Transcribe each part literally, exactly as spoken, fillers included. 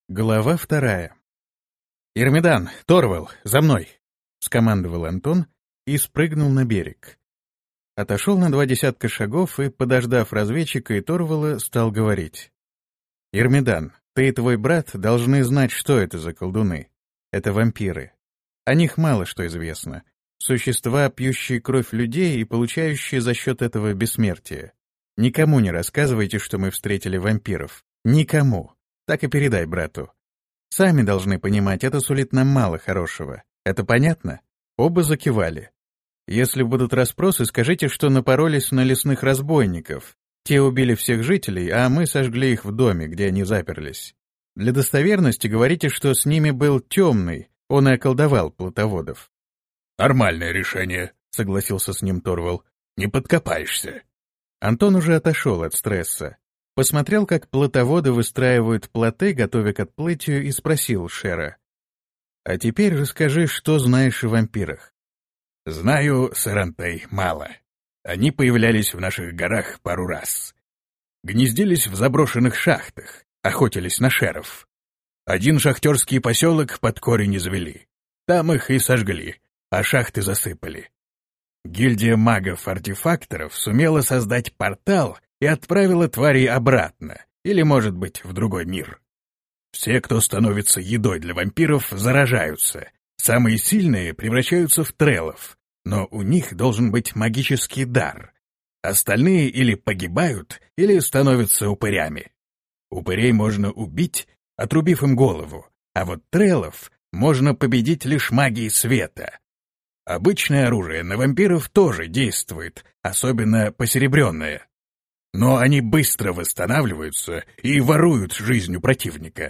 Глава вторая. «Ирмидан, Торвал, за мной!» — скомандовал Антон и спрыгнул на берег. Отошел на два десятка шагов и, подождав разведчика и Торвала, стал говорить. «Ирмидан, ты и твой брат должны знать, что это за колдуны. Это вампиры. О них мало что известно. Существа, пьющие кровь людей и получающие за счет этого бессмертие. Никому не рассказывайте, что мы встретили вампиров. Никому. Так и передай брату. Сами должны понимать, это сулит нам мало хорошего. Это понятно?» Оба закивали. «Если будут расспросы, скажите, что напоролись на лесных разбойников. Те убили всех жителей, а мы сожгли их в доме, где они заперлись. Для достоверности говорите, что с ними был темный, он и околдовал плотоводов». «Нормальное решение», — согласился с ним Торвал. «Не подкопаешься». Антон уже отошел от стресса. Посмотрел, как плотоводы выстраивают плоты, готовя к отплытию, и спросил Шера. «А теперь расскажи, что знаешь о вампирах». «Знаю, Сарантей, мало. Они появлялись в наших горах пару раз. Гнездились в заброшенных шахтах, охотились на шеров. Один шахтерский поселок под корень извели. Там их и сожгли, а шахты засыпали. Гильдия магов-артефакторов сумела создать портал и отправила тварей обратно, или, может быть, в другой мир. Все, кто становится едой для вампиров, заражаются. Самые сильные превращаются в треллов, но у них должен быть магический дар. Остальные или погибают, или становятся упырями. Упырей можно убить, отрубив им голову, а вот треллов можно победить лишь магией света. Обычное оружие на вампиров тоже действует, особенно посеребренное. Но они быстро восстанавливаются и воруют жизнь у противника.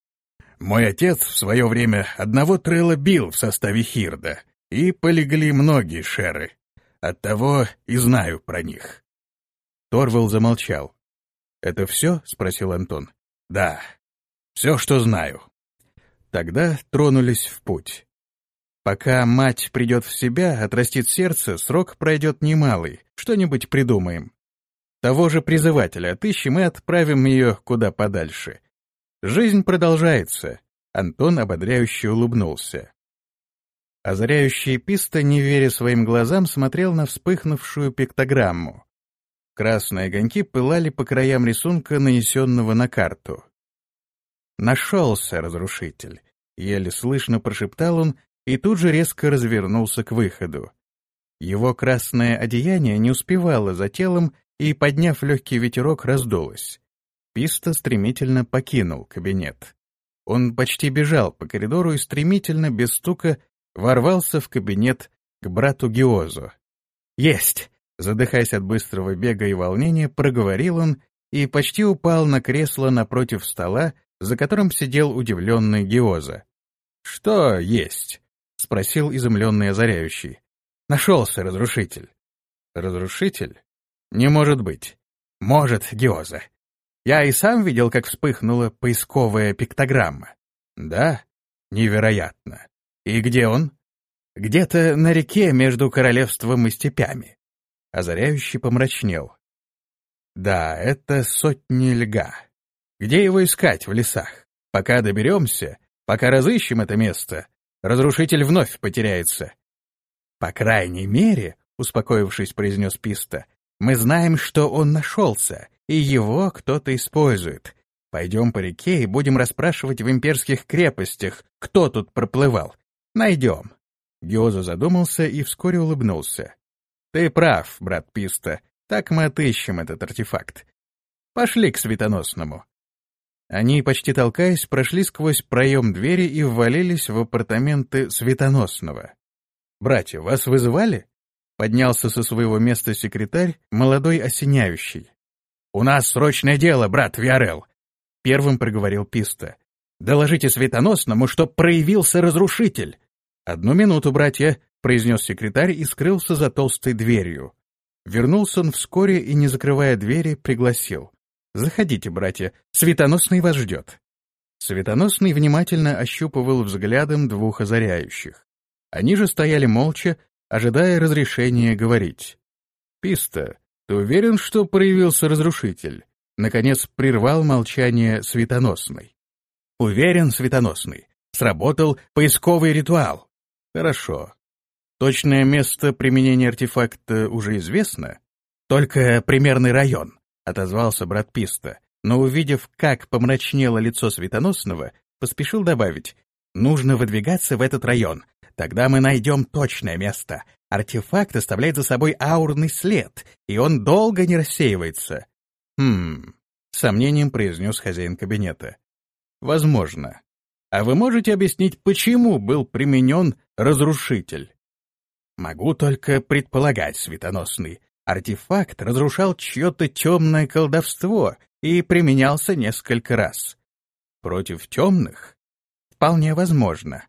Мой отец в свое время одного трелла бил в составе Хирда, и полегли многие шеры. Оттого и знаю про них». Торвал замолчал. «Это все?» — спросил Антон. «Да, все, что знаю». Тогда тронулись в путь. Пока мать придет в себя, отрастит сердце, срок пройдет немалый, что-нибудь придумаем. Того же призывателя отыщем и отправим ее куда подальше. Жизнь продолжается. Антон ободряюще улыбнулся. Озаряющий Писта, не веря своим глазам, смотрел на вспыхнувшую пиктограмму. Красные огоньки пылали по краям рисунка, нанесенного на карту. «Нашелся разрушитель», — еле слышно прошептал он и тут же резко развернулся к выходу. Его красное одеяние не успевало за телом, и, подняв легкий ветерок, раздулось. Писта стремительно покинул кабинет. Он почти бежал по коридору и стремительно, без стука, ворвался в кабинет к брату Гиозу. «Есть!» — задыхаясь от быстрого бега и волнения, проговорил он и почти упал на кресло напротив стола, за которым сидел удивленный Гиоза. «Что есть?» — спросил изумленный озаряющий. «Нашелся разрушитель». «Разрушитель? Не может быть». «Может, Гиоза. Я и сам видел, как вспыхнула поисковая пиктограмма». «Да? Невероятно. И где он?» «Где-то на реке между королевством и степями». Озаряющий помрачнел. «Да, это сотни льга. Где его искать в лесах? Пока доберемся, пока разыщем это место, разрушитель вновь потеряется». «По крайней мере, — успокоившись, произнес Писта, — мы знаем, что он нашелся, и его кто-то использует. Пойдем по реке и будем расспрашивать в имперских крепостях, кто тут проплывал. Найдем». Гиоза задумался и вскоре улыбнулся. «Ты прав, брат Писта, так мы отыщем этот артефакт. Пошли к Светоносному». Они, почти толкаясь, прошли сквозь проем двери и ввалились в апартаменты Светоносного. «Братья, вас вызывали?» Поднялся со своего места секретарь, молодой осеняющий. «У нас срочное дело, брат Виарел», — первым проговорил Писта. «Доложите Светоносному, что проявился разрушитель». «Одну минуту, братья», — произнес секретарь и скрылся за толстой дверью. Вернулся он вскоре и, не закрывая двери, пригласил. «Заходите, братья, Светоносный вас ждет». Светоносный внимательно ощупывал взглядом двух озаряющих. Они же стояли молча, ожидая разрешения говорить. «Писта, ты уверен, что проявился разрушитель?» Наконец прервал молчание Светоносный. Уверен, Светоносный. Сработал поисковый ритуал. Хорошо. Точное место применения артефакта уже известно? Только примерный район, отозвался брат Писта, но, увидев, как помрачнело лицо Светоносного, поспешил добавить: нужно выдвигаться в этот район. Тогда мы найдем точное место. Артефакт оставляет за собой аурный след, и он долго не рассеивается. Хм, с сомнением произнес хозяин кабинета. Возможно. А вы можете объяснить, почему был применен разрушитель? Могу только предполагать, Светоносный. Артефакт разрушал чье-то темное колдовство и применялся несколько раз. Против темных? Вполне возможно.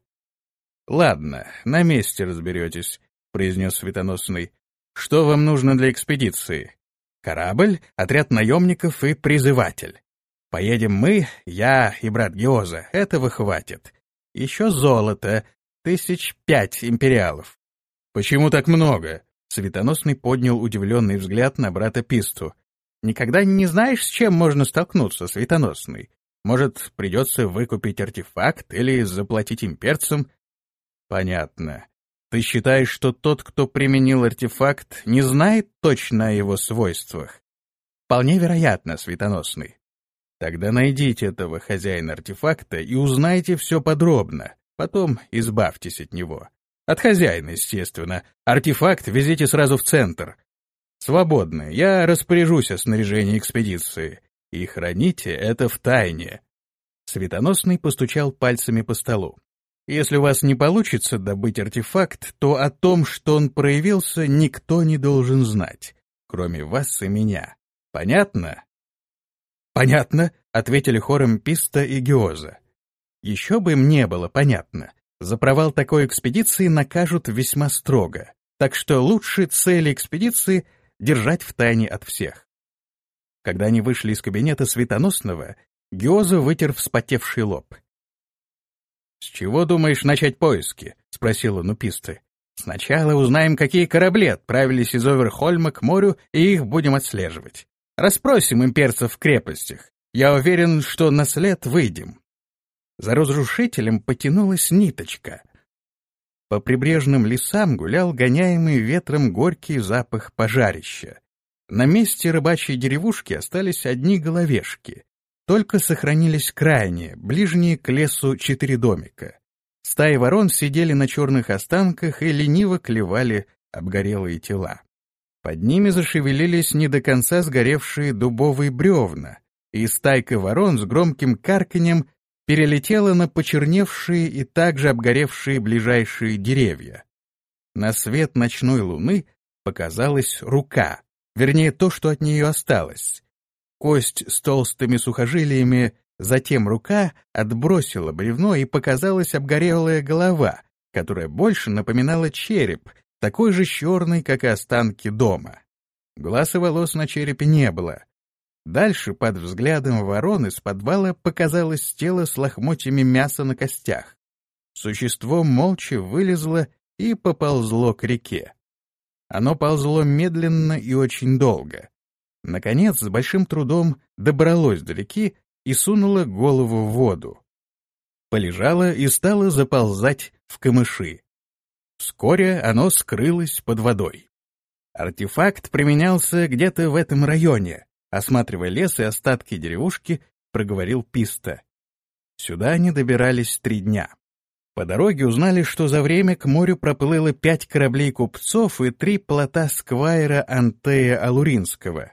Ладно, на месте разберетесь, произнес Светоносный. Что вам нужно для экспедиции? Корабль, отряд наемников и призыватель. Поедем мы, я и брат Геоза, этого хватит. Еще золото, тысяч пять империалов. Почему так много? Светоносный поднял удивленный взгляд на брата Писту. Никогда не знаешь, с чем можно столкнуться, Светоносный. Может, придется выкупить артефакт или заплатить имперцам? Понятно. Ты считаешь, что тот, кто применил артефакт, не знает точно о его свойствах? Вполне вероятно, Светоносный. Тогда найдите этого хозяина артефакта и узнайте все подробно. Потом избавьтесь от него. От хозяина, естественно. Артефакт везите сразу в центр. Свободны. Я распоряжусь о снаряжении экспедиции. И храните это в тайне. Светоносный постучал пальцами по столу. Если у вас не получится добыть артефакт, то о том, что он проявился, никто не должен знать, кроме вас и меня. Понятно? Понятно, ответили хором Писта и Геоза. Еще бы им не было понятно. За провал такой экспедиции накажут весьма строго, так что лучше цели экспедиции держать в тайне от всех. Когда они вышли из кабинета Светоносного, Геоза вытер вспотевший лоб. «С чего думаешь начать поиски?» — спросил он у Писты. «Сначала узнаем, какие корабли отправились из Оверхольма к морю, и их будем отслеживать. Расспросим имперцев в крепостях. Я уверен, что на след выйдем». За разрушителем потянулась ниточка. По прибрежным лесам гулял гоняемый ветром горький запах пожарища. На месте рыбачьей деревушки остались одни головешки. Только сохранились крайние, ближние к лесу четыре домика. Стаи ворон сидели на черных останках и лениво клевали обгорелые тела. Под ними зашевелились не до конца сгоревшие дубовые бревна, и стайка ворон с громким карканьем перелетела на почерневшие и также обгоревшие ближайшие деревья. На свет ночной луны показалась рука, вернее, то, что от нее осталось. Кость с толстыми сухожилиями, затем рука отбросила бревно, и показалась обгорелая голова, которая больше напоминала череп, такой же черный, как и останки дома. Глаз и волос на черепе не было. Дальше, под взглядом ворон, из подвала показалось тело с лохмотьями мяса на костях. Существо молча вылезло и поползло к реке. Оно ползло медленно и очень долго. Наконец, с большим трудом добралось до реки и сунуло голову в воду. Полежало и стало заползать в камыши. Вскоре оно скрылось под водой. Артефакт применялся где-то в этом районе. Осматривая лес и остатки деревушки, проговорил Писта. Сюда они добирались три дня. По дороге узнали, что за время к морю проплыло пять кораблей купцов и три плота сквайра Антея Алуринского.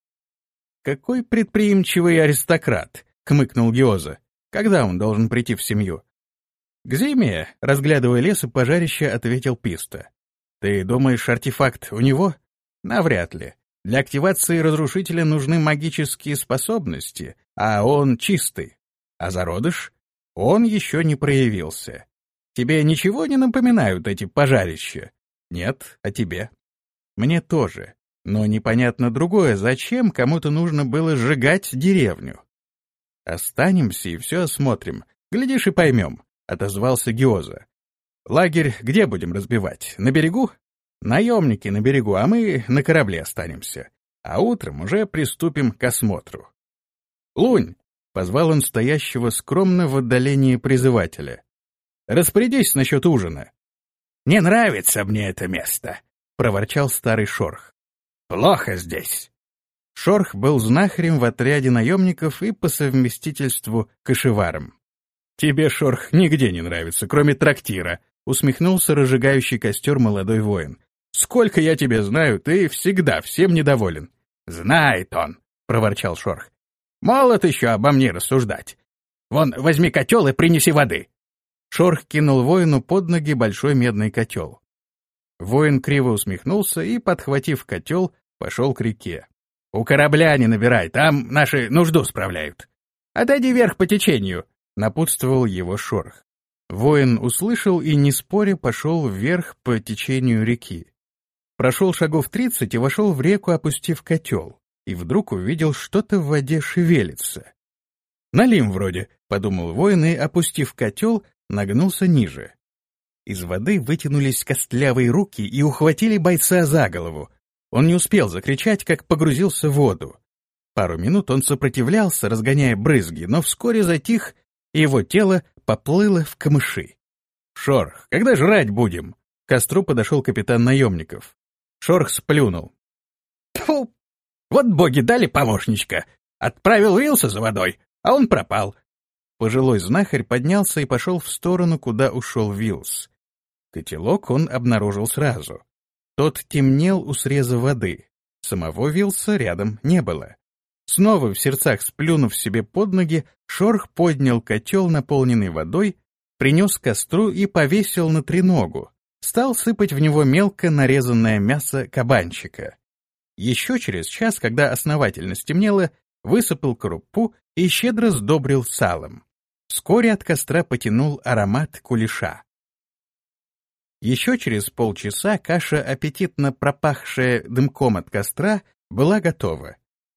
«Какой предприимчивый аристократ!» — хмыкнул Геоза. «Когда он должен прийти в семью?» «К зиме», — разглядывая лес и пожарище, ответил Писта. «Ты думаешь, артефакт у него?» «Навряд ли. Для активации разрушителя нужны магические способности, а он чистый. А зародыш? Он еще не проявился. Тебе ничего не напоминают эти пожарища?» «Нет, а тебе?» «Мне тоже. Но непонятно другое, зачем кому-то нужно было сжигать деревню?» «Останемся и все осмотрим. Глядишь и поймем», — отозвался Геоза. «Лагерь где будем разбивать? На берегу?» «Наемники на берегу, а мы на корабле останемся. А утром уже приступим к осмотру». «Лунь, Позвал он стоящего скромно в отдалении призывателя. «Распорядись насчет ужина». «Не нравится мне это место», — проворчал старый Шорх. «Плохо здесь». Шорх был знахарем в отряде наемников и по совместительству кошеваром. «Тебе, Шорх, нигде не нравится, кроме трактира», — усмехнулся разжигающий костер молодой воин. «Сколько я тебя знаю, ты всегда всем недоволен». «Знает он», — проворчал Шорх. «Молод еще обо мне рассуждать. Вон, возьми котел и принеси воды». Шорх кинул воину под ноги большой медный котел. Воин криво усмехнулся и, подхватив котел, пошел к реке. «У корабля не набирай, там наши нужду справляют. Отойди вверх по течению», — напутствовал его Шорх. Воин услышал и, не споря, пошел вверх по течению реки. Прошел шагов тридцать и вошел в реку, опустив котел, и вдруг увидел, что-то в воде шевелится. «Налим вроде», — подумал воин и, опустив котел, нагнулся ниже. Из воды вытянулись костлявые руки и ухватили бойца за голову. Он не успел закричать, как погрузился в воду. Пару минут он сопротивлялся, разгоняя брызги, но вскоре затих, и его тело поплыло в камыши. «Шорх, когда жрать будем?» К костру подошел капитан наемников. Шорх сплюнул. «Тьфу! Вот боги дали помощничка. Отправил Вилса за водой, а он пропал». Пожилой знахарь поднялся и пошел в сторону, куда ушел Вилс. Котелок он обнаружил сразу. Тот темнел у среза воды. Самого Вилса рядом не было. Снова в сердцах сплюнув себе под ноги, Шорх поднял котел, наполненный водой, принес к костру и повесил на треногу. Стал сыпать в него мелко нарезанное мясо кабанчика. Еще через час, когда основательно стемнело, высыпал крупу и щедро сдобрил салом. Вскоре от костра потянул аромат кулеша. Еще через полчаса каша, аппетитно пропахшая дымком от костра, была готова.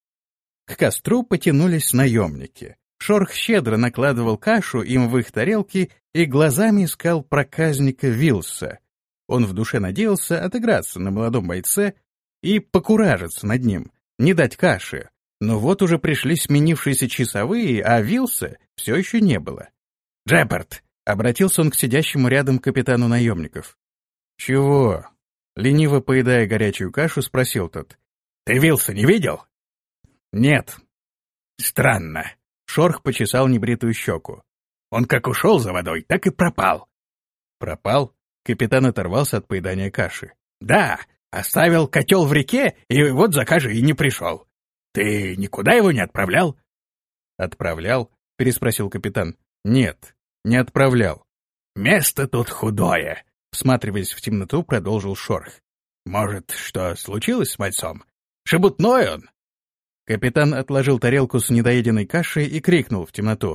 К костру потянулись наемники. Шорх щедро накладывал кашу им в их тарелки и глазами искал проказника Вилса. Он в душе надеялся отыграться на молодом бойце и покуражиться над ним, не дать каши. Но вот уже пришли сменившиеся часовые, а Вилса все еще не было. «Джепард!» — обратился он к сидящему рядом капитану наемников. «Чего?» — лениво поедая горячую кашу, спросил тот. «Ты Вилса не видел?» «Нет». «Странно». Шорх почесал небритую щеку. «Он как ушел за водой, так и пропал». «Пропал?» — капитан оторвался от поедания каши. «Да, оставил котел в реке, и вот за кашей и не пришел. Ты никуда его не отправлял?» «Отправлял?» — переспросил капитан. «Нет, не отправлял». «Место тут худое», — всматриваясь в темноту, продолжил Шорх. «Может, что случилось с мальцом? Шебутной он?» Капитан отложил тарелку с недоеденной кашей и крикнул в темноту.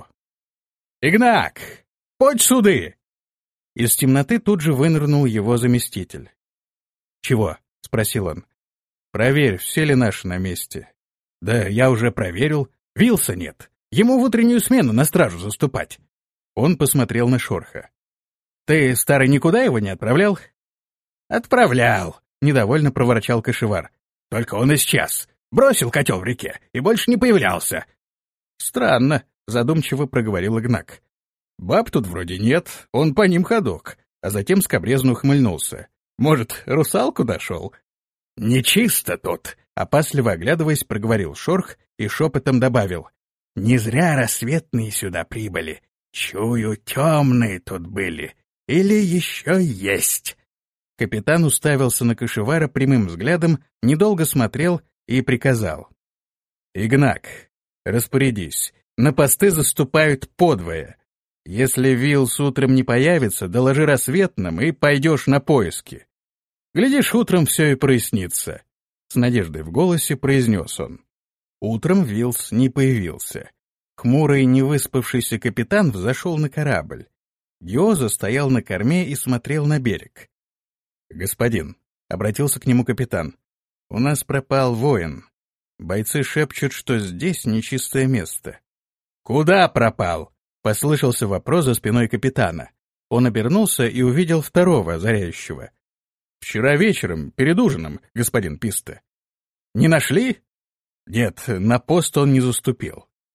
«Игнак, подь суды!» Из темноты тут же вынырнул его заместитель. «Чего?» — спросил он. «Проверь, все ли наши на месте». «Да я уже проверил. Вилса нет. Ему в утреннюю смену на стражу заступать». Он посмотрел на Шорха. «Ты, старый, никуда его не отправлял?» «Отправлял», — недовольно проворчал кошевар. «Только он исчез. Бросил котел в реке и больше не появлялся». «Странно», — задумчиво проговорил Игнак. «Баб тут вроде нет, он по ним ходок», а затем скабрезно ухмыльнулся. «Может, русалку нашел?» «Нечисто тут», — опасливо оглядываясь, проговорил Шорх и шепотом добавил. «Не зря рассветные сюда прибыли. Чую, темные тут были. Или еще есть». Капитан уставился на кошевара прямым взглядом, недолго смотрел и приказал. «Игнак, распорядись, на посты заступают подвое. Если Вилс утром не появится, доложи рассветным и пойдешь на поиски. Глядишь, утром все и прояснится», — с надеждой в голосе произнес он. Утром Вилс не появился. Хмурый, невыспавшийся капитан взошел на корабль. Гиоза стоял на корме и смотрел на берег. «Господин», — обратился к нему капитан, — «у нас пропал воин. Бойцы шепчут, что здесь нечистое место». «Куда пропал?» — послышался вопрос за спиной капитана. Он обернулся и увидел второго озаряющего. «Вчера вечером, перед ужином, господин Писта». «Не нашли?» «Нет, на пост он не заступил».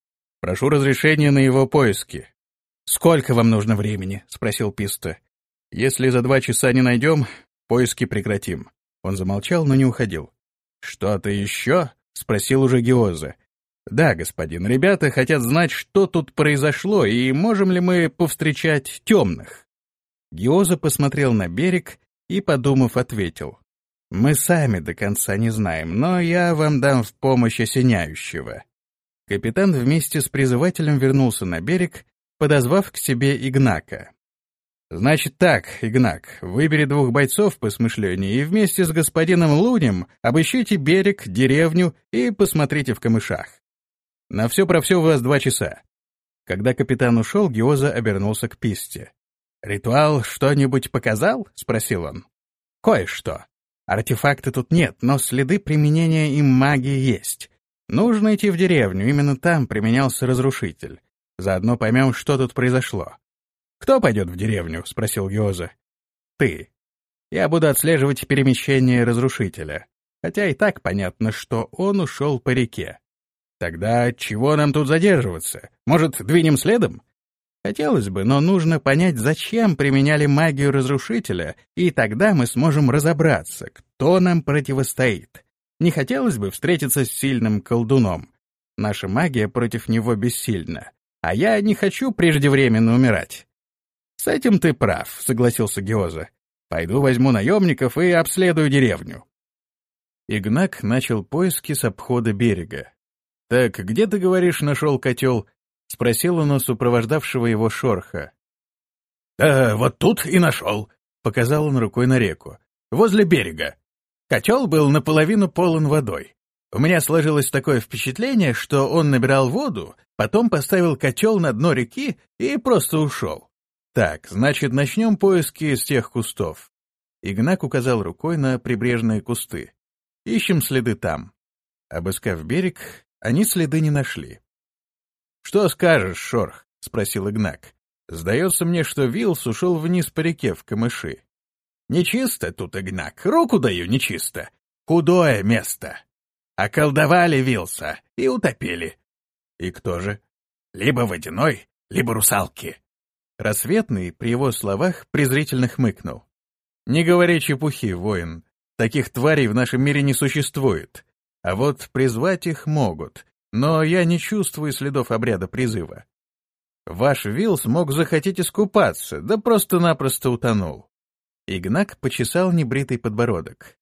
Прошу разрешения на его поиски». «Сколько вам нужно времени?» — спросил Писто. «Если за два часа не найдем, поиски прекратим». Он замолчал, но не уходил. «Что-то еще?» — спросил уже Гиоза. «Да, господин, ребята хотят знать, что тут произошло, и можем ли мы повстречать темных». Гиоза посмотрел на берег и, подумав, ответил. «Мы сами до конца не знаем, но я вам дам в помощь осеняющего». Капитан вместе с призывателем вернулся на берег, подозвав к себе Игнака. «Значит так, Игнак, выбери двух бойцов посмышленнее и вместе с господином Лунем обыщите берег, деревню и посмотрите в камышах. На все про все у вас два часа». Когда капитан ушел, Гиоза обернулся к Писте. «Ритуал что-нибудь показал?» — спросил он. «Кое-что. Артефакта тут нет, но следы применения им магии есть. Нужно идти в деревню, именно там применялся разрушитель. Заодно поймем, что тут произошло». «Кто пойдет в деревню?» — спросил Гиоза. «Ты. Я буду отслеживать перемещение разрушителя. Хотя и так понятно, что он ушел по реке. Тогда чего нам тут задерживаться? Может, двинем следом?» «Хотелось бы, но нужно понять, зачем применяли магию разрушителя, и тогда мы сможем разобраться, кто нам противостоит. Не хотелось бы встретиться с сильным колдуном. Наша магия против него бессильна. А я не хочу преждевременно умирать». «С этим ты прав», — согласился Гиоза. «Пойду возьму наемников и обследую деревню». Игнак начал поиски с обхода берега. «Так где, ты говоришь, нашел котел?» — спросил он у сопровождавшего его Шорха. «Да вот тут и нашел», — показал он рукой на реку. «Возле берега. Котел был наполовину полон водой. У меня сложилось такое впечатление, что он набирал воду, потом поставил котел на дно реки и просто ушел. Так, значит, начнем поиски с тех кустов». Игнак указал рукой на прибрежные кусты. «Ищем следы там». Обыскав берег, они следы не нашли. «Что скажешь, Шорх?» — спросил Игнак. «Сдается мне, что Вилс ушел вниз по реке в камыши». «Нечисто тут, Игнак, руку даю, нечисто. Худое место. Околдовали Вилса и утопили». «И кто же?» «Либо водяной, либо русалки». Рассветный, при его словах, презрительно хмыкнул. «Не говори чепухи, воин. Таких тварей в нашем мире не существует. А вот призвать их могут, но я не чувствую следов обряда призыва. Ваш Вилс мог захотеть искупаться, да просто-напросто утонул». Игнак почесал небритый подбородок.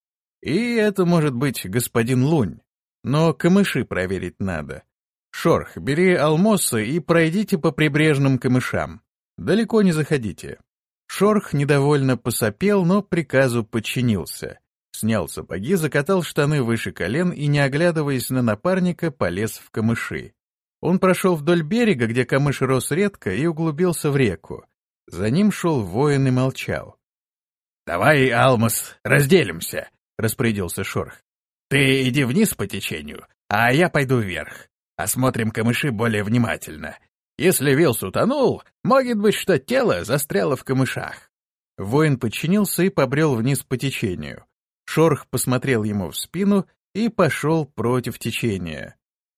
«И это может быть господин Лунь, но камыши проверить надо. Шорх, бери алмосы и пройдите по прибрежным камышам. Далеко не заходите». Шорх недовольно посопел, но приказу подчинился. Снял сапоги, закатал штаны выше колен и, не оглядываясь на напарника, полез в камыши. Он прошел вдоль берега, где камыш рос редко, и углубился в реку. За ним шел воин и молчал. «Давай, Алмас, разделимся», — распорядился Шорх. «Ты иди вниз по течению, а я пойду вверх. Осмотрим камыши более внимательно. Если Вилс утонул, может быть, что тело застряло в камышах». Воин подчинился и побрел вниз по течению. Шорх посмотрел ему в спину и пошел против течения.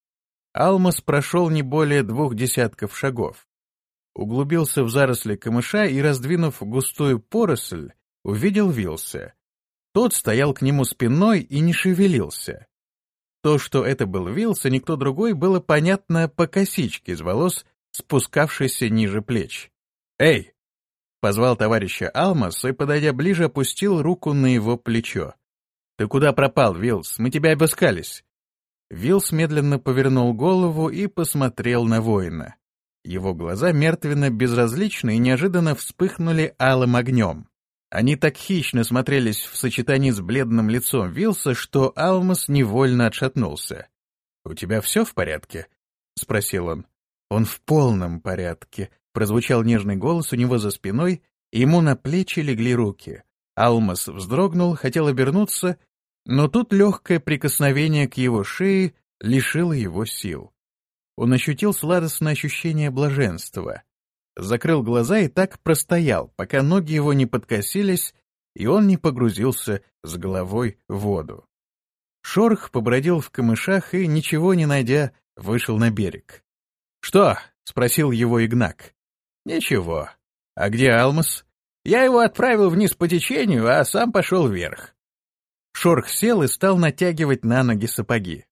Алмас прошел не более двух десятков шагов. Углубился в заросли камыша и, раздвинув густую поросль, увидел Вилса. Тот стоял к нему спиной и не шевелился. То, что это был Вилс, и никто другой, было понятно по косичке из волос, спускавшейся ниже плеч. «Эй!» — позвал товарища Алмас и, подойдя ближе, опустил руку на его плечо. «Ты куда пропал, Вилс? Мы тебя обыскались». Вилс медленно повернул голову и посмотрел на воина. Его глаза мертвенно-безразличны и неожиданно вспыхнули алым огнем. Они так хищно смотрелись в сочетании с бледным лицом Вилса, что Алмас невольно отшатнулся. «У тебя все в порядке?» — спросил он. «Он в полном порядке», — прозвучал нежный голос у него за спиной, и ему на плечи легли руки. Алмас вздрогнул, хотел обернуться, но тут легкое прикосновение к его шее лишило его сил. Он ощутил сладостное ощущение блаженства. Закрыл глаза и так простоял, пока ноги его не подкосились, и он не погрузился с головой в воду. Шорх побродил в камышах и, ничего не найдя, вышел на берег. «Что?» — спросил его Игнак. «Ничего. А где Алмас?» «Я его отправил вниз по течению, а сам пошел вверх». Шорх сел и стал натягивать на ноги сапоги.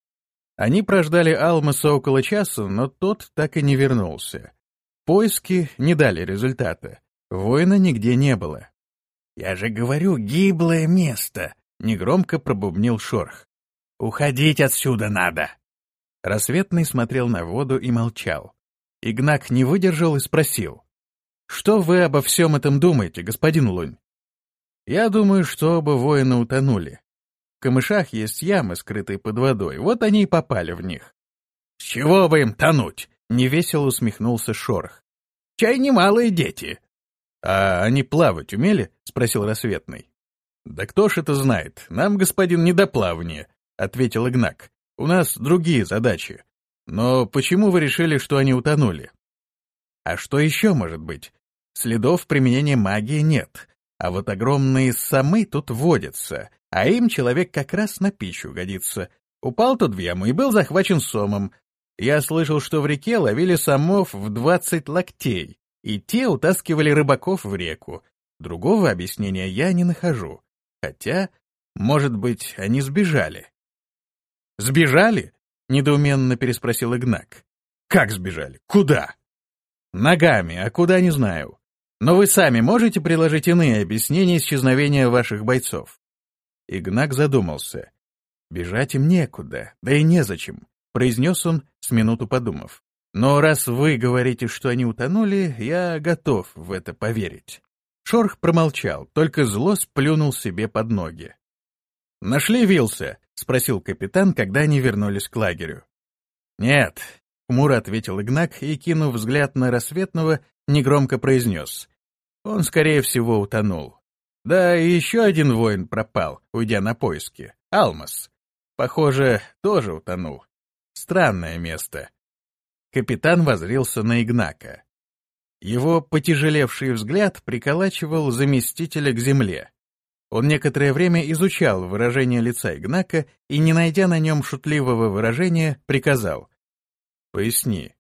Они прождали Алмаса около часа, но тот так и не вернулся. Поиски не дали результата. Воина нигде не было. «Я же говорю, гиблое место!» — негромко пробубнил Шорх. «Уходить отсюда надо!» Рассветный смотрел на воду и молчал. Игнак не выдержал и спросил. «Что вы обо всем этом думаете, господин Лунь?» «Я думаю, что оба воина утонули. В камышах есть ямы, скрытые под водой, вот они и попали в них». «С чего бы им тонуть?» — невесело усмехнулся Шорох. «Чай немалые дети». «А они плавать умели?» — спросил Рассветный. «Да кто ж это знает? Нам, господин, не до плавания», — ответил Игнак. «У нас другие задачи. Но почему вы решили, что они утонули?» «А что еще может быть? Следов применения магии нет, а вот огромные самы тут водятся, а им человек как раз на пищу годится. Упал тут в яму и был захвачен сомом. Я слышал, что в реке ловили самов в двадцать локтей, и те утаскивали рыбаков в реку. Другого объяснения я не нахожу. Хотя, может быть, они сбежали». «Сбежали?» — недоуменно переспросил Игнак. «Как сбежали? Куда?» «Ногами, а куда не знаю. Но вы сами можете приложить иные объяснения исчезновения ваших бойцов?» Игнак задумался. «Бежать им некуда, да и незачем», — произнес он, с минуту подумав. «Но раз вы говорите, что они утонули, я готов в это поверить». Шорх промолчал, только зло сплюнул себе под ноги. «Нашли Вилса?» — спросил капитан, когда они вернулись к лагерю. «Нет», — хмуро ответил Игнак и, кинув взгляд на Рассветного, негромко произнес. «Он, скорее всего, утонул. Да и еще один воин пропал, уйдя на поиски. Алмас. Похоже, тоже утонул. Странное место». Капитан воззрился на Игнака. Его потяжелевший взгляд приколачивал заместителя к земле. Он некоторое время изучал выражение лица Игнака и, не найдя на нем шутливого выражения, приказал. «Поясни».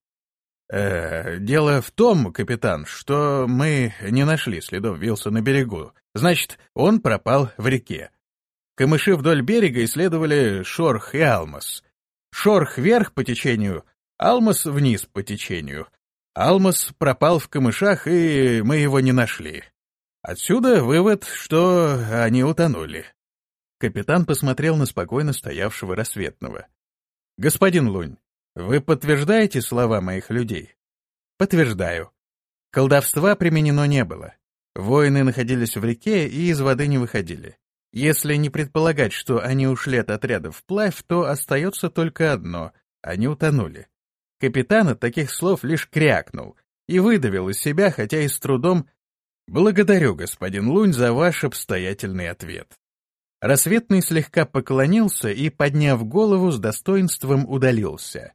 «Э, дело в том, капитан, что мы не нашли следов Вилса на берегу. Значит, он пропал в реке. Камыши вдоль берега исследовали Шорх и Алмас. Шорх вверх по течению, Алмас вниз по течению. Алмас пропал в камышах, и мы его не нашли. Отсюда вывод, что они утонули». Капитан посмотрел на спокойно стоявшего Рассветного. «Господин Лунь, вы подтверждаете слова моих людей?» «Подтверждаю. Колдовства применено не было. Воины находились в реке и из воды не выходили. Если не предполагать, что они ушли от отряда вплавь, то остается только одно — они утонули». Капитан от таких слов лишь крякнул и выдавил из себя, хотя и с трудом: «Благодарю, господин Лунь, за ваш обстоятельный ответ». Рассветный слегка поклонился и, подняв голову, с достоинством удалился.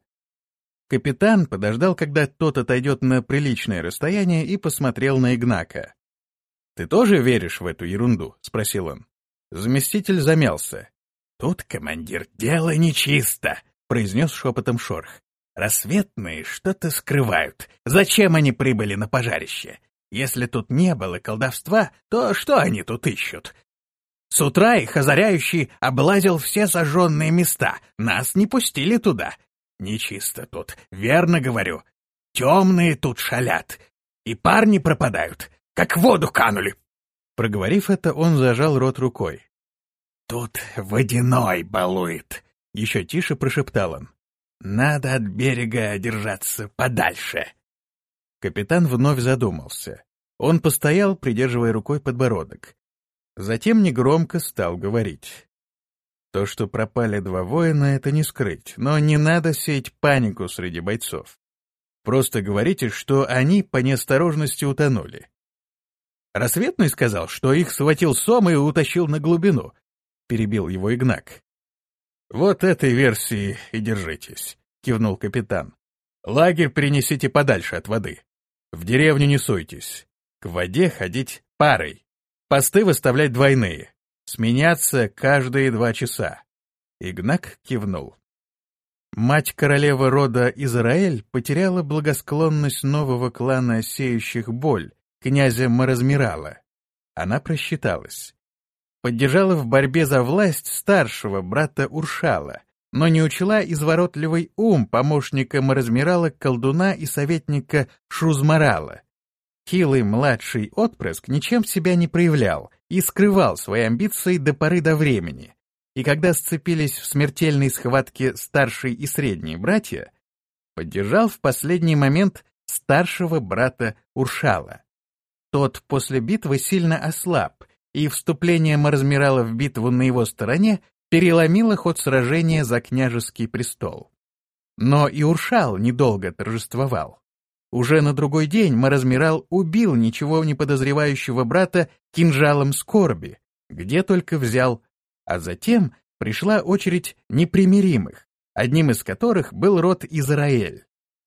Капитан подождал, когда тот отойдет на приличное расстояние, и посмотрел на Игнака. «Ты тоже веришь в эту ерунду?» — спросил он. Заместитель замялся. «Тут, командир, дело нечисто», — произнес шепотом Шорх. «Рассветные что-то скрывают. Зачем они прибыли на пожарище? Если тут не было колдовства, то что они тут ищут? С утра их озаряющий облазил все сожженные места, нас не пустили туда. Нечисто тут, верно говорю. Темные тут шалят, и парни пропадают, как в воду канули». Проговорив это, он зажал рот рукой. «Тут водяной балует», — еще тише прошептал он. «Надо от берега держаться подальше». Капитан вновь задумался. Он постоял, придерживая рукой подбородок. Затем негромко стал говорить. То, что пропали два воина, это не скрыть, но не надо сеять панику среди бойцов. Просто говорите, что они по неосторожности утонули. Рассветный сказал, что их схватил сом и утащил на глубину, перебил его Игнак. «Вот этой версии и держитесь», — кивнул капитан. «Лагерь перенесите подальше от воды. В деревню не суйтесь. К воде ходить парой. Посты выставлять двойные. Сменяться каждые два часа». Игнак кивнул. Мать королевы рода Израэль потеряла благосклонность нового клана сеющих боль, князя Маразмирала. Она просчиталась. Поддержала в борьбе за власть старшего брата Уршала, но не учла изворотливый ум помощника Маразмирала, колдуна и советника Шузмарала. Хилый младший отпрыск ничем себя не проявлял и скрывал свои амбиции до поры до времени. И когда сцепились в смертельной схватке старший и средние братья, поддержал в последний момент старшего брата Уршала. Тот после битвы сильно ослаб, и вступление Маразмирала в битву на его стороне переломило ход сражения за княжеский престол. Но и Уршал недолго торжествовал. Уже на другой день Маразмирал убил ничего не подозревающего брата кинжалом скорби, где только взял, а затем пришла очередь непримиримых, одним из которых был род Израэль.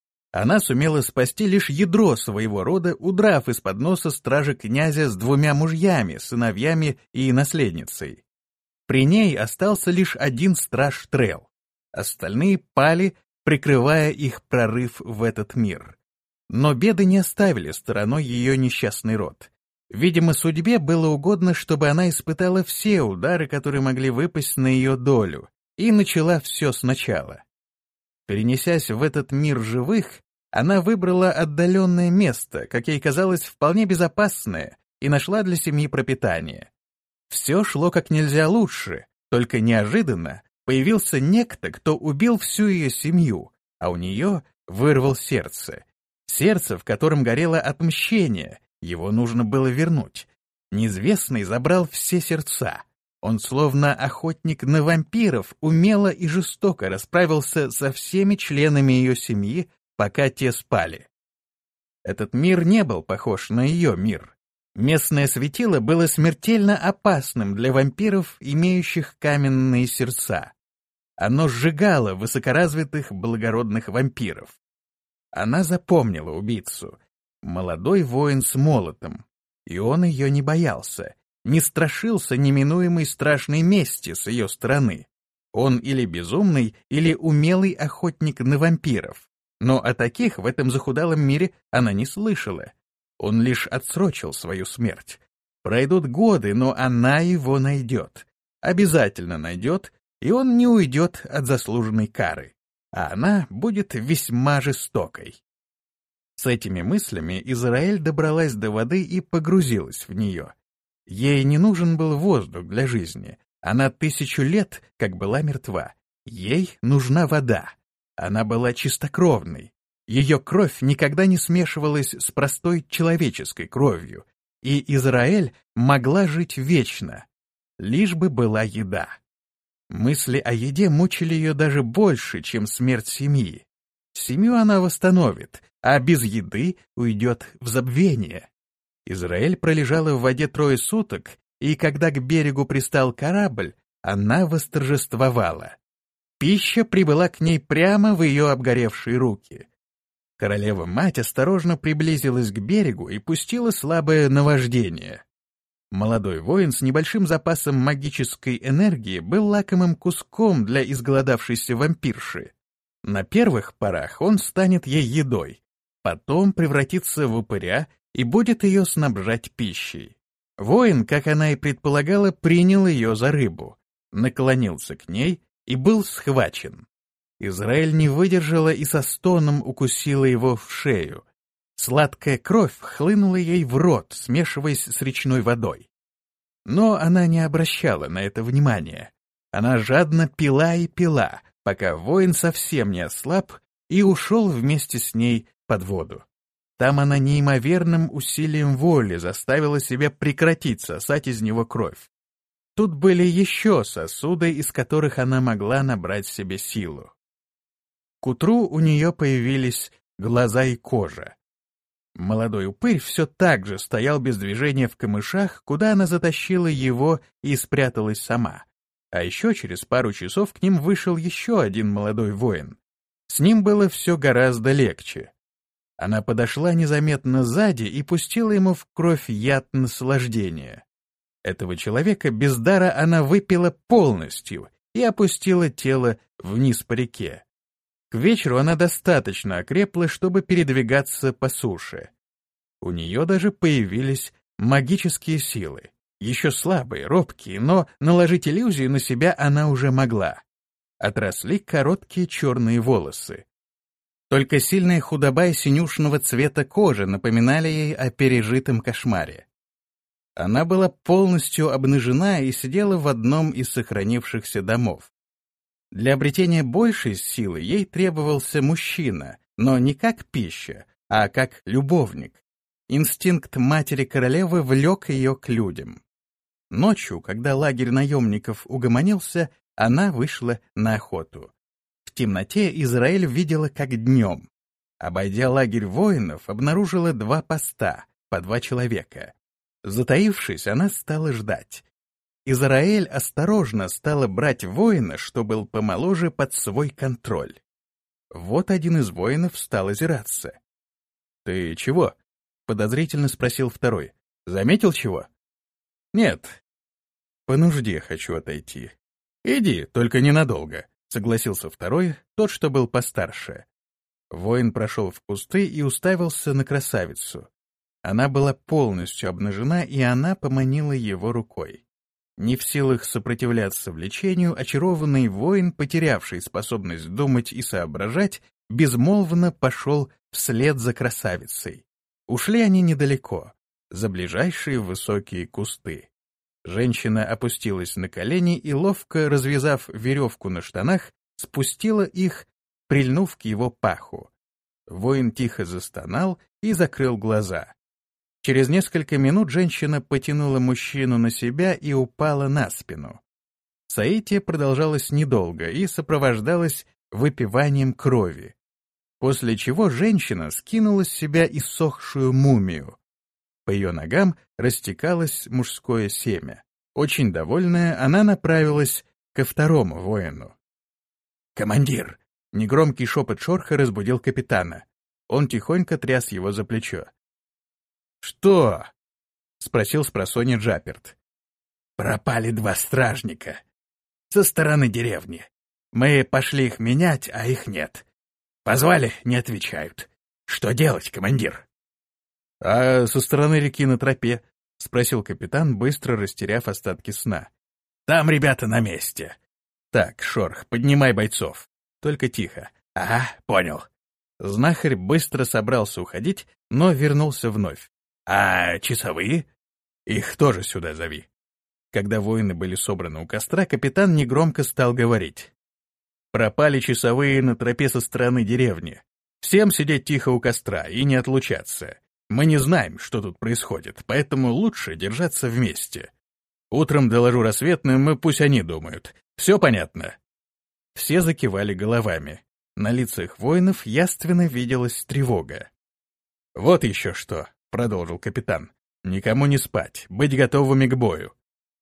Она сумела спасти лишь ядро своего рода, удрав из-под носа стражи князя с двумя мужьями, сыновьями и наследницей. При ней остался лишь один страж Трел. Остальные пали, прикрывая их прорыв в этот мир. Но беды не оставили стороной ее несчастный род. Видимо, судьбе было угодно, чтобы она испытала все удары, которые могли выпасть на ее долю, и начала все сначала. Перенесясь в этот мир живых, она выбрала отдаленное место, как ей казалось, вполне безопасное, и нашла для семьи пропитание. Все шло как нельзя лучше, только неожиданно появился некто, кто убил всю ее семью, а у нее вырвал сердце. Сердце, в котором горело отмщение, его нужно было вернуть. Неизвестный забрал все сердца. Он, словно охотник на вампиров, умело и жестоко расправился со всеми членами ее семьи, пока те спали. Этот мир не был похож на ее мир. Местное светило было смертельно опасным для вампиров, имеющих каменные сердца. Оно сжигало высокоразвитых благородных вампиров. Она запомнила убийцу. Молодой воин с молотом. И он ее не боялся, не страшился неминуемой страшной мести с ее стороны. Он или безумный, или умелый охотник на вампиров. Но о таких в этом захудалом мире она не слышала. Он лишь отсрочил свою смерть. Пройдут годы, но она его найдет. Обязательно найдет, и он не уйдет от заслуженной кары. А она будет весьма жестокой. С этими мыслями Израэль добралась до воды и погрузилась в нее. Ей не нужен был воздух для жизни. Она тысячу лет как была мертва. Ей нужна вода. Она была чистокровной. Ее кровь никогда не смешивалась с простой человеческой кровью, и Израэль могла жить вечно, лишь бы была еда. Мысли о еде мучили ее даже больше, чем смерть семьи. Семью она восстановит, а без еды уйдет в забвение. Израэль пролежала в воде трое суток, и когда к берегу пристал корабль, она восторжествовала. Пища прибыла к ней прямо в ее обгоревшие руки. Королева-мать осторожно приблизилась к берегу и пустила слабое наваждение. Молодой воин с небольшим запасом магической энергии был лакомым куском для изголодавшейся вампирши. На первых порах он станет ей едой, потом превратится в упыря и будет ее снабжать пищей. Воин, как она и предполагала, принял ее за рыбу, наклонился к ней и был схвачен. Израэль не выдержала и со стоном укусила его в шею. Сладкая кровь хлынула ей в рот, смешиваясь с речной водой. Но она не обращала на это внимания. Она жадно пила и пила, пока воин совсем не ослаб и ушел вместе с ней под воду. Там она неимоверным усилием воли заставила себя прекратить сосать из него кровь. Тут были еще сосуды, из которых она могла набрать себе силу. К утру у нее появились глаза и кожа. Молодой упырь все так же стоял без движения в камышах, куда она затащила его и спряталась сама. А еще через пару часов к ним вышел еще один молодой воин. С ним было все гораздо легче. Она подошла незаметно сзади и пустила ему в кровь яд наслаждения. Этого человека без дара она выпила полностью и опустила тело вниз по реке. К вечеру она достаточно окрепла, чтобы передвигаться по суше. У нее даже появились магические силы. Еще слабые, робкие, но наложить иллюзию на себя она уже могла. Отросли короткие черные волосы. Только сильная худоба и синюшного цвета кожи напоминали ей о пережитом кошмаре. Она была полностью обнажена и сидела в одном из сохранившихся домов. Для обретения большей силы ей требовался мужчина, но не как пища, а как любовник. Инстинкт матери-королевы влек ее к людям. Ночью, когда лагерь наемников угомонился, она вышла на охоту. В темноте Израиль видела как днем. Обойдя лагерь воинов, обнаружила два поста, по два человека. Затаившись, она стала ждать. Израиль осторожно стала брать воина, что был помоложе, под свой контроль. Вот один из воинов стал озираться. «Ты чего?» — подозрительно спросил второй. «Заметил чего?» «Нет. По нужде хочу отойти». «Иди, только ненадолго», — согласился второй, тот, что был постарше. Воин прошел в кусты и уставился на красавицу. Она была полностью обнажена, и она поманила его рукой. Не в силах сопротивляться влечению, очарованный воин, потерявший способность думать и соображать, безмолвно пошел вслед за красавицей. Ушли они недалеко, за ближайшие высокие кусты. Женщина опустилась на колени и, ловко развязав веревку на штанах, спустила их, прильнув к его паху. Воин тихо застонал и закрыл глаза. Через несколько минут женщина потянула мужчину на себя и упала на спину. Соитие продолжалось недолго и сопровождалось выпиванием крови, после чего женщина скинула с себя иссохшую мумию. По ее ногам растекалось мужское семя. Очень довольная, она направилась ко второму воину. «Командир!» — негромкий шепот Шорха разбудил капитана. Он тихонько тряс его за плечо. «Что?» — спросил спросонья Джаперт. «Пропали два стражника. Со стороны деревни. Мы пошли их менять, а их нет. Позвали, не отвечают. Что делать, командир?» «А со стороны реки на тропе?» — спросил капитан, быстро растеряв остатки сна. «Там ребята на месте». «Так, Шорх, поднимай бойцов. Только тихо». «Ага, понял». Знахарь быстро собрался уходить, но вернулся вновь. «А часовые?» «Их тоже сюда зови». Когда воины были собраны у костра, капитан негромко стал говорить. «Пропали часовые на тропе со стороны деревни. Всем сидеть тихо у костра и не отлучаться. Мы не знаем, что тут происходит, поэтому лучше держаться вместе. Утром доложу рассветным, и пусть они думают. Все понятно?» Все закивали головами. На лицах воинов явственно виделась тревога. «Вот еще что», — продолжил капитан. «Никому не спать, быть готовыми к бою».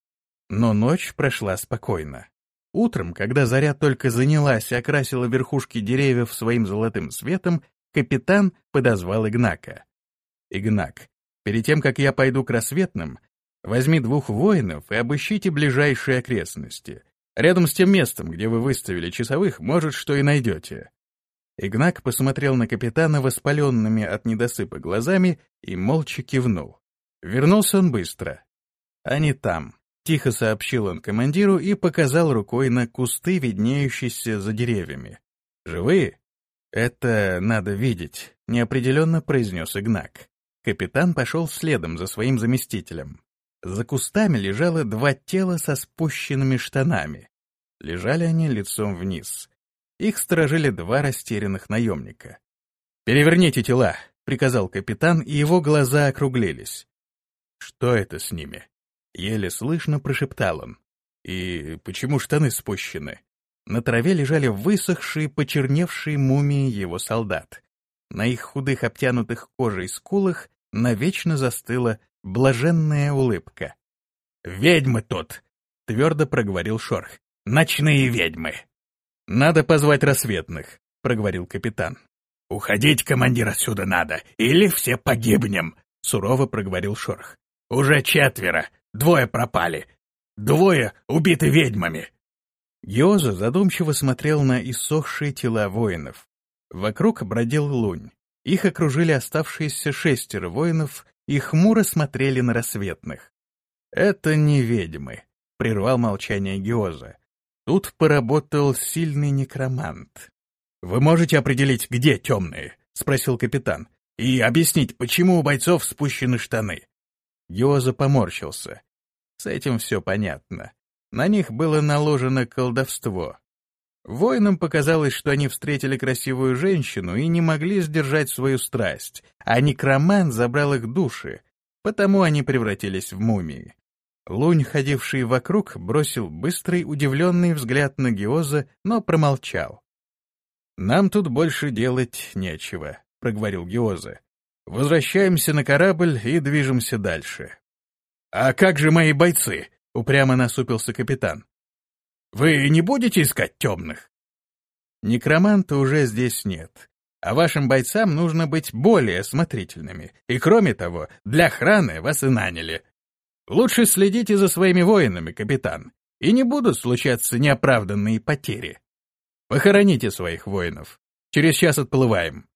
Но ночь прошла спокойно. Утром, когда заря только занялась и окрасила верхушки деревьев своим золотым светом, капитан подозвал Игнака. «Игнак, перед тем, как я пойду к рассветным, возьми двух воинов и обыщите ближайшие окрестности. Рядом с тем местом, где вы выставили часовых, может, что и найдете». Игнак посмотрел на капитана воспаленными от недосыпа глазами и молча кивнул. Вернулся он быстро. «Они там», — тихо сообщил он командиру и показал рукой на кусты, виднеющиеся за деревьями. «Живые?» «Это надо видеть», — неопределенно произнес Игнак. Капитан пошел следом за своим заместителем. За кустами лежало два тела со спущенными штанами. Лежали они лицом вниз. Их сторожили два растерянных наемника. «Переверните тела», — приказал капитан, и его глаза округлились. «Что это с ними?» — еле слышно прошептал он. «И почему штаны спущены?» На траве лежали высохшие, почерневшие мумии его солдат. На их худых, обтянутых кожей скулах навечно застыла блаженная улыбка. «Ведьмы тут!» — твердо проговорил Шорх. «Ночные ведьмы!» «Надо позвать рассветных», — проговорил капитан. «Уходить, командир, отсюда надо, или все погибнем», — сурово проговорил Шорх. «Уже четверо, двое пропали, двое убиты ведьмами». Гиоза задумчиво смотрел на иссохшие тела воинов. Вокруг бродил Лунь. Их окружили оставшиеся шестеро воинов и хмуро смотрели на рассветных. «Это не ведьмы», — прервал молчание Гиоза. «Тут поработал сильный некромант». «Вы можете определить, где темные?» — спросил капитан. «И объяснить, почему у бойцов спущены штаны?» Гиоза поморщился. С этим все понятно. На них было наложено колдовство. Воинам показалось, что они встретили красивую женщину и не могли сдержать свою страсть, а некромант забрал их души, потому они превратились в мумии. Лунь, ходивший вокруг, бросил быстрый, удивленный взгляд на Гиоза, но промолчал. «Нам тут больше делать нечего», — проговорил Гиоза. «Возвращаемся на корабль и движемся дальше». «А как же мои бойцы?» — упрямо насупился капитан. «Вы не будете искать темных?» «Некроманта уже здесь нет, а вашим бойцам нужно быть более осмотрительными, и кроме того, для охраны вас и наняли. Лучше следите за своими воинами, капитан, и не будут случаться неоправданные потери. Похороните своих воинов. Через час отплываем».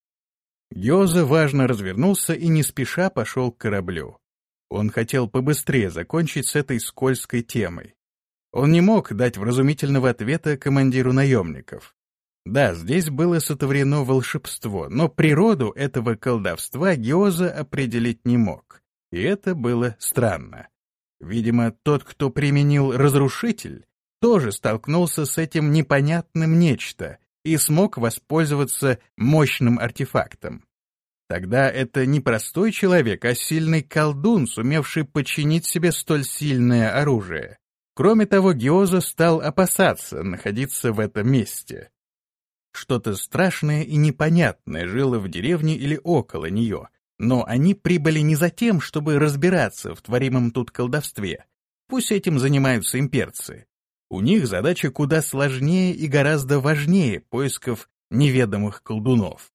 Гиоза важно развернулся и не спеша пошел к кораблю. Он хотел побыстрее закончить с этой скользкой темой. Он не мог дать вразумительного ответа командиру наемников. Да, здесь было сотворено волшебство, но природу этого колдовства Гиоза определить не мог. И это было странно. Видимо, тот, кто применил разрушитель, тоже столкнулся с этим непонятным нечто и смог воспользоваться мощным артефактом. Тогда это не простой человек, а сильный колдун, сумевший подчинить себе столь сильное оружие. Кроме того, Гиоза стал опасаться находиться в этом месте. Что-то страшное и непонятное жило в деревне или около нее, но они прибыли не за тем, чтобы разбираться в творимом тут колдовстве. Пусть этим занимаются имперцы. У них задача куда сложнее и гораздо важнее поисков неведомых колдунов.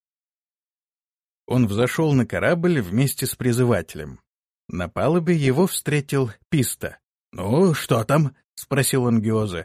Он взошел на корабль вместе с призывателем. На палубе его встретил Писта. «Ну, что там?» — спросил он Гиоза.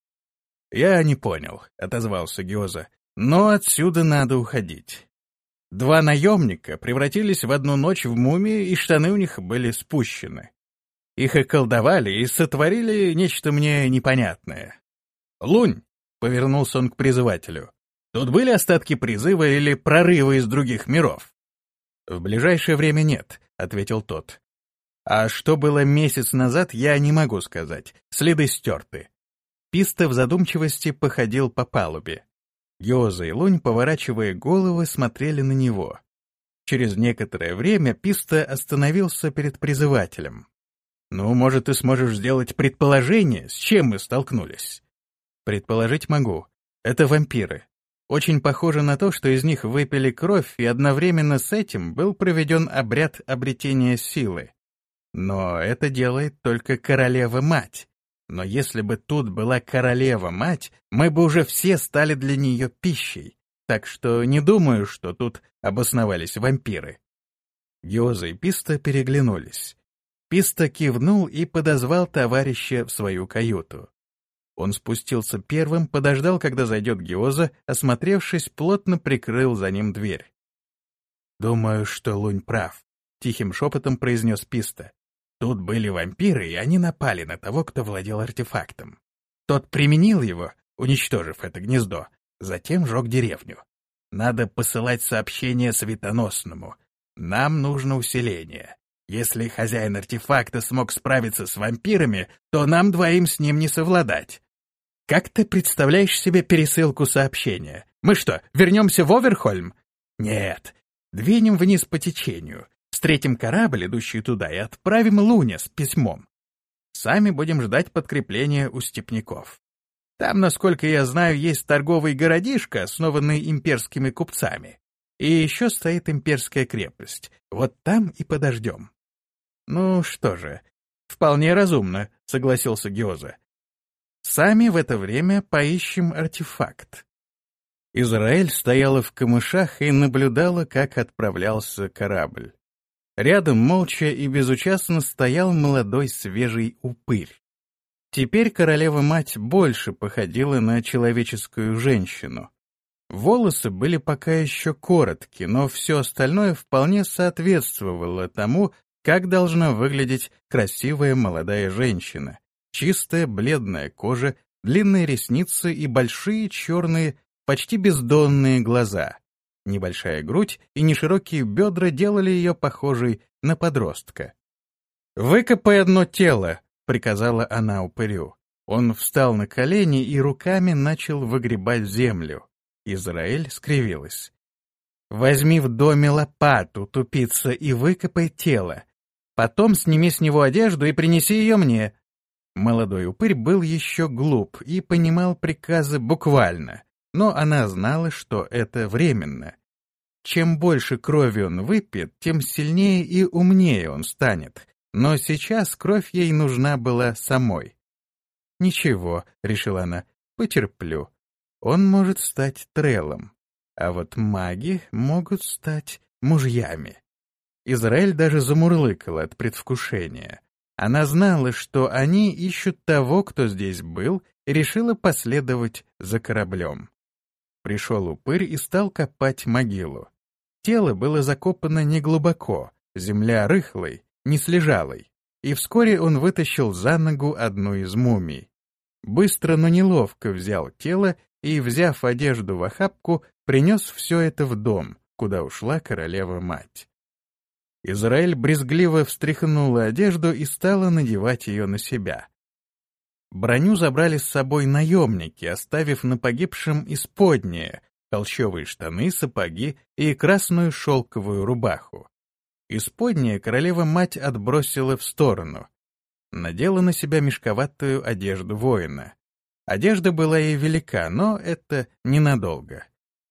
«Я не понял», — отозвался Гиоза, — «но отсюда надо уходить». Два наемника превратились в одну ночь в мумии, и штаны у них были спущены. Их околдовали и сотворили нечто мне непонятное. «Лунь», — повернулся он к призывателю, — «тут были остатки призыва или прорыва из других миров?» «В ближайшее время нет», — ответил тот. «А что было месяц назад, я не могу сказать. Следы стерты». Писта в задумчивости походил по палубе. Гиоза и Лунь, поворачивая головы, смотрели на него. Через некоторое время Писта остановился перед призывателем. «Ну, может, ты сможешь сделать предположение, с чем мы столкнулись?» «Предположить могу. Это вампиры. Очень похоже на то, что из них выпили кровь, и одновременно с этим был проведен обряд обретения силы. Но это делает только королева-мать. Но если бы тут была королева-мать, мы бы уже все стали для нее пищей. Так что не думаю, что тут обосновались вампиры». Гиоза и Писта переглянулись. Писта кивнул и подозвал товарища в свою каюту. Он спустился первым, подождал, когда зайдет Гиоза, осмотревшись, плотно прикрыл за ним дверь. «Думаю, что Лунь прав», — тихим шепотом произнес Писта. «Тут были вампиры, и они напали на того, кто владел артефактом. Тот применил его, уничтожив это гнездо, затем сжег деревню. Надо посылать сообщение Светоносному. Нам нужно усиление. Если хозяин артефакта смог справиться с вампирами, то нам двоим с ним не совладать. Как ты представляешь себе пересылку сообщения? Мы что, вернемся в Оверхольм? Нет. Двинем вниз по течению, встретим корабль, идущий туда, и отправим Луня с письмом. Сами будем ждать подкрепления у степняков. Там, насколько я знаю, есть торговый городишко, основанный имперскими купцами. И еще стоит имперская крепость. Вот там и подождем». «Ну что же, вполне разумно», — согласился Гиоза. «Сами в это время поищем артефакт». Израиль стояла в камышах и наблюдала, как отправлялся корабль. Рядом молча и безучастно стоял молодой свежий упырь. Теперь королева-мать больше походила на человеческую женщину. Волосы были пока еще коротки, но все остальное вполне соответствовало тому, как должна выглядеть красивая молодая женщина. Чистая бледная кожа, длинные ресницы и большие черные, почти бездонные глаза. Небольшая грудь и неширокие бедра делали ее похожей на подростка. «Выкопай одно тело», — приказала она упырю. Он встал на колени и руками начал выгребать землю. Израиль скривилась. «Возьми в доме лопату, тупица, и выкопай тело. Потом сними с него одежду и принеси ее мне». Молодой упырь был еще глуп и понимал приказы буквально, но она знала, что это временно. Чем больше крови он выпьет, тем сильнее и умнее он станет, но сейчас кровь ей нужна была самой. «Ничего», — решила она, — «потерплю. Он может стать треллом, а вот маги могут стать мужьями». Израиль даже замурлыкала от предвкушения. Она знала, что они ищут того, кто здесь был, и решила последовать за кораблем. Пришел упырь и стал копать могилу. Тело было закопано неглубоко, земля рыхлой, неслежалой, и вскоре он вытащил за ногу одну из мумий. Быстро, но неловко взял тело и, взяв одежду в охапку, принес все это в дом, куда ушла королева-мать. Израиль брезгливо встряхнула одежду и стала надевать ее на себя. Броню забрали с собой наемники, оставив на погибшем исподнее, холщовые штаны, сапоги и красную шелковую рубаху. Исподнее королева-мать отбросила в сторону. Надела на себя мешковатую одежду воина. Одежда была ей велика, но это ненадолго.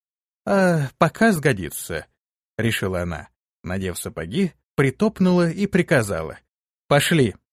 «А пока сгодится», — решила она. Надев сапоги, притопнула и приказала: «Пошли!»